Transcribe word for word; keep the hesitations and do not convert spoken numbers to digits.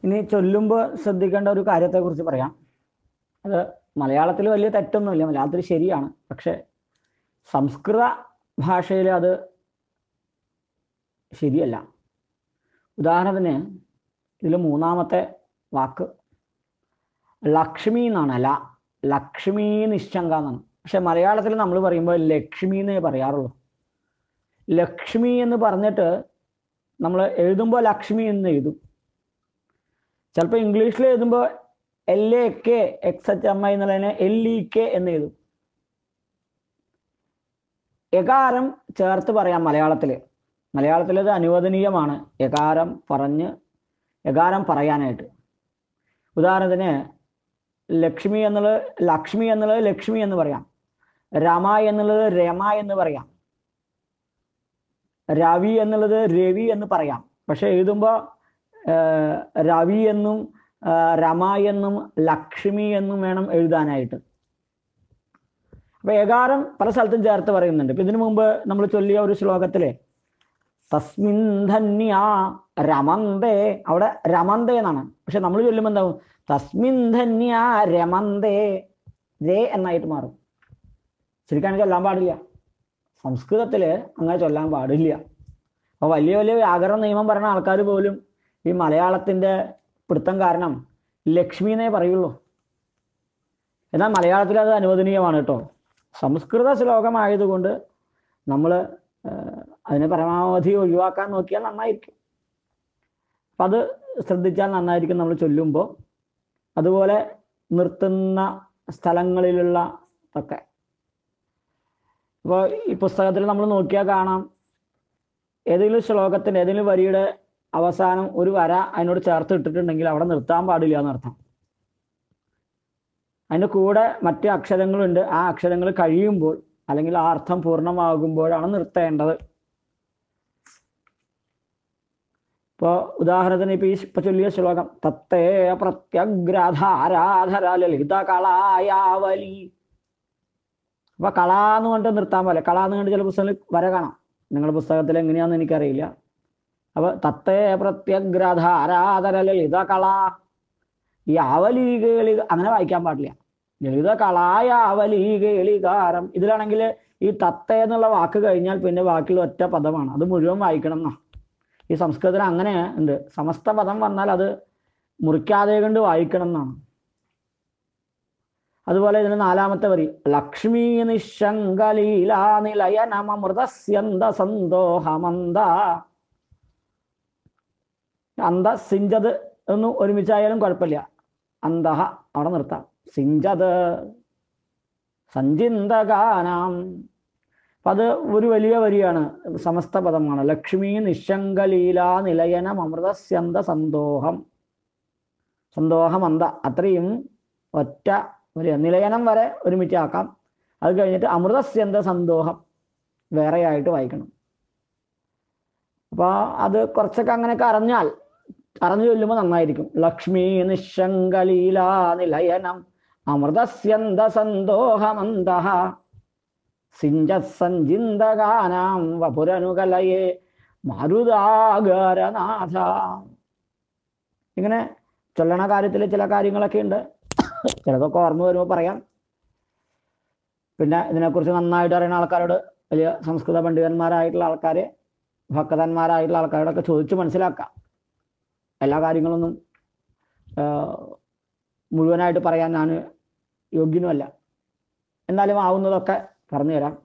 ഇനി ചൊല്ലുമ്പോൾ ശ്രദ്ധിക്കേണ്ട ഒരു കാര്യത്തെക്കുറിച്ച് പറയാം. അത് മലയാളത്തിൽ വലിയ തെറ്റൊന്നുമില്ല, മലയാളത്തിൽ ശരിയാണ്. പക്ഷെ സംസ്കൃത ഭാഷയിൽ അത് ശരിയല്ല. ഉദാഹരണത്തിന് ഇതിൽ മൂന്നാമത്തെ വാക്ക് ലക്ഷ്മി എന്നാണ്. ല ലക്ഷ്മി നിശ്ചങ്ക എന്നാണ്. പക്ഷെ മലയാളത്തിൽ നമ്മൾ പറയുമ്പോൾ ലക്ഷ്മി എന്നേ പറയാറുള്ളൂ. ലക്ഷ്മി എന്ന് പറഞ്ഞിട്ട് നമ്മൾ എഴുതുമ്പോൾ ലക്ഷ്മി എന്ന് എഴുതും. ചിലപ്പോൾ ഇംഗ്ലീഷിൽ എഴുതുമ്പോൾ L A K X H M I എന്നുള്ളതിനെ എൽ ഇ കെ എന്ന് എഴുതും. എകാരം ചേർത്ത് പറയാം മലയാളത്തിൽ. മലയാളത്തിൽ അത് അനുവദനീയമാണ് എകാരം പറഞ്ഞ് എകാരം പറയാനായിട്ട്. ഉദാഹരണത്തിന് ലക്ഷ്മി എന്നുള്ളത് ലക്ഷ്മി എന്നുള്ളത് ലക്ഷ്മി എന്ന് പറയാം. രമ എന്നുള്ളത് രമ എന്ന് പറയാം. രവി എന്നുള്ളത് രവി എന്ന് പറയാം. പക്ഷെ എഴുതുമ്പോൾ രവി എന്നും രമ എന്നും ലക്ഷ്മി എന്നും വേണം എഴുതാനായിട്ട്. അപ്പൊ ഏകാരം പല സ്ഥലത്തും ചേർത്ത് പറയുന്നുണ്ട്. ഇപ്പൊ ഇതിനു മുമ്പ് നമ്മൾ ചൊല്ലിയ ഒരു ശ്ലോകത്തിലെ തസ്മിൻ ധന്യ രമന്തേ, അവിടെ രമന്തേ എന്നാണ്. പക്ഷെ നമ്മൾ ചൊല്ലുമ്പോൾ എന്താവും? തസ്മിൻ ധന്യ രമന്തേ, രേ എന്നായിട്ട് മാറും. ശരിക്കും ചൊല്ലാൻ പാടില്ല. സംസ്കൃതത്തിൽ അങ്ങനെ ചൊല്ലാൻ പാടില്ല. അപ്പോൾ വലിയ വലിയ വ്യാകരണ നിയമം പറയുന്ന ആൾക്കാർ പോലും ഈ മലയാളത്തിൻ്റെ പിടുത്തം കാരണം ലക്ഷ്മി എന്നേ പറയുള്ളൂ. എന്നാൽ മലയാളത്തിൽ അത് അനുവദനീയമാണ് കേട്ടോ. സംസ്കൃത ശ്ലോകമായതുകൊണ്ട് നമ്മൾ അതിനെ പരമാവധി ഒഴിവാക്കാൻ നോക്കിയാൽ നന്നായിരിക്കും. അപ്പം അത് ശ്രദ്ധിച്ചാൽ നന്നായിരിക്കും നമ്മൾ ചൊല്ലുമ്പോൾ. അതുപോലെ നിർത്തുന്ന സ്ഥലങ്ങളിലുള്ള ഒക്കെ ഇപ്പോൾ ഈ പുസ്തകത്തിൽ നമ്മൾ നോക്കിയാൽ കാണാം, ഏതെങ്കിലും ശ്ലോകത്തിൻ്റെ ഏതെങ്കിലും വരിയുടെ അവസാനം ഒരു വര അതിനോട് ചേർത്ത് ഇട്ടിട്ടുണ്ടെങ്കിൽ അവിടെ നിർത്താൻ പാടില്ല എന്നർത്ഥം. അതിൻ്റെ കൂടെ മറ്റ് അക്ഷരങ്ങളുണ്ട്. ആ അക്ഷരങ്ങൾ കഴിയുമ്പോൾ അല്ലെങ്കിൽ ആ അർത്ഥം പൂർണ്ണമാകുമ്പോഴാണ് നിർത്തേണ്ടത്. ഇപ്പോൾ ഉദാഹരണത്തിന് ഇപ്പൊ ഈ ഇപ്പൊ ചൊല്ലിയ ശ്ലോകം തത്തേ പ്രത്യഗ്രാധാരാധര ലളിത കളായാവലി. അപ്പൊ കള എന്ന് പറഞ്ഞിട്ട് നിർത്താൻ പോലെ, കള എന്ന് കണ്ട് ചില പുസ്തകങ്ങളിൽ വര കാണാം. നിങ്ങളുടെ പുസ്തകത്തിൽ എങ്ങനെയാണെന്ന് എനിക്കറിയില്ല. അപ്പൊ തത്തേ പ്രത്യഗ്രാധാരാധര ലളിത കള, ഈ ആവലി കേളി അങ്ങനെ വായിക്കാൻ പാടില്ല. ലളിത കളായ ആവലി കേളികാരം. ഇതിലാണെങ്കിൽ ഈ തത്ത എന്നുള്ള വാക്ക് കഴിഞ്ഞാൽ പിന്നെ ബാക്കിയുള്ള ഒറ്റ പദമാണ്, അത് മുഴുവൻ വായിക്കണം എന്നാ. ഈ സംസ്കൃതത്തിൽ അങ്ങനെ ഉണ്ട്. സമസ്ത പദം വന്നാൽ അത് മുറിക്കാതെ കൊണ്ട് വായിക്കണം എന്നാണ്. അതുപോലെ ഇതിന് നാലാമത്തെ വരി ലക്ഷ്മി നിശങ്കലീലാ നിലയനമൃതസ്യന്ത സന്തോഹമന്ത. അന്ത സിഞ്ചത് ഒന്നും ഒരുമിച്ചായാലും കുഴപ്പമില്ല. അന്തഹ അവിടെ നിർത്താം. സിഞ്ചത് സഞ്ചിന്തകാനാം. അപ്പം അത് ഒരു വലിയ വരിയാണ്, സമസ്ത പദമാണ്. ലക്ഷ്മി നിശങ്കലീലാ നിലയനം അമൃതസ്യന്ത സന്തോഹം. സന്തോഹമന്ത അത്രയും ഒറ്റ വലിയ നിലയനം വരെ ഒരുമിച്ചാക്കാം. അത് കഴിഞ്ഞിട്ട് അമൃതസ്യന്ത സന്തോഹം വേറെയായിട്ട് വായിക്കണം. അപ്പോൾ അത് കുറച്ചൊക്കെ അങ്ങനെയൊക്കെ അറിഞ്ഞാൽ അറിഞ്ഞു ചൊല്ലുമ്പോൾ നന്നായിരിക്കും. ലക്ഷ്മി നിശങ്കലീലാ നിലയനം അമൃതസ്യന്ത സന്തോഹമന്ത സിഞ്ചസഞ്ചിന്തകാനാം വപുരനുകലയേ മാരുതാഗരനാഥ. ഇങ്ങനെ ചൊല്ലണ കാര്യത്തിൽ ചില കാര്യങ്ങളൊക്കെ ഉണ്ട്. ചിലതൊക്കെ ഓർമ്മ വരുമ്പോൾ പറയാം. പിന്നെ ഇതിനെക്കുറിച്ച് നന്നായിട്ട് അറിയുന്ന ആൾക്കാരോട്, വലിയ സംസ്കൃത പണ്ഡിതന്മാരായിട്ടുള്ള ആൾക്കാരെ, ഭക്തന്മാരായിട്ടുള്ള ആൾക്കാരോടൊക്കെ ചോദിച്ച് മനസ്സിലാക്കാം. എല്ലാ കാര്യങ്ങളൊന്നും മുഴുവനായിട്ട് പറയാൻ ഞാൻ യോഗ്യനുമല്ല. എന്നാലും ആവുന്നതൊക്കെ പറഞ്ഞു തരാം.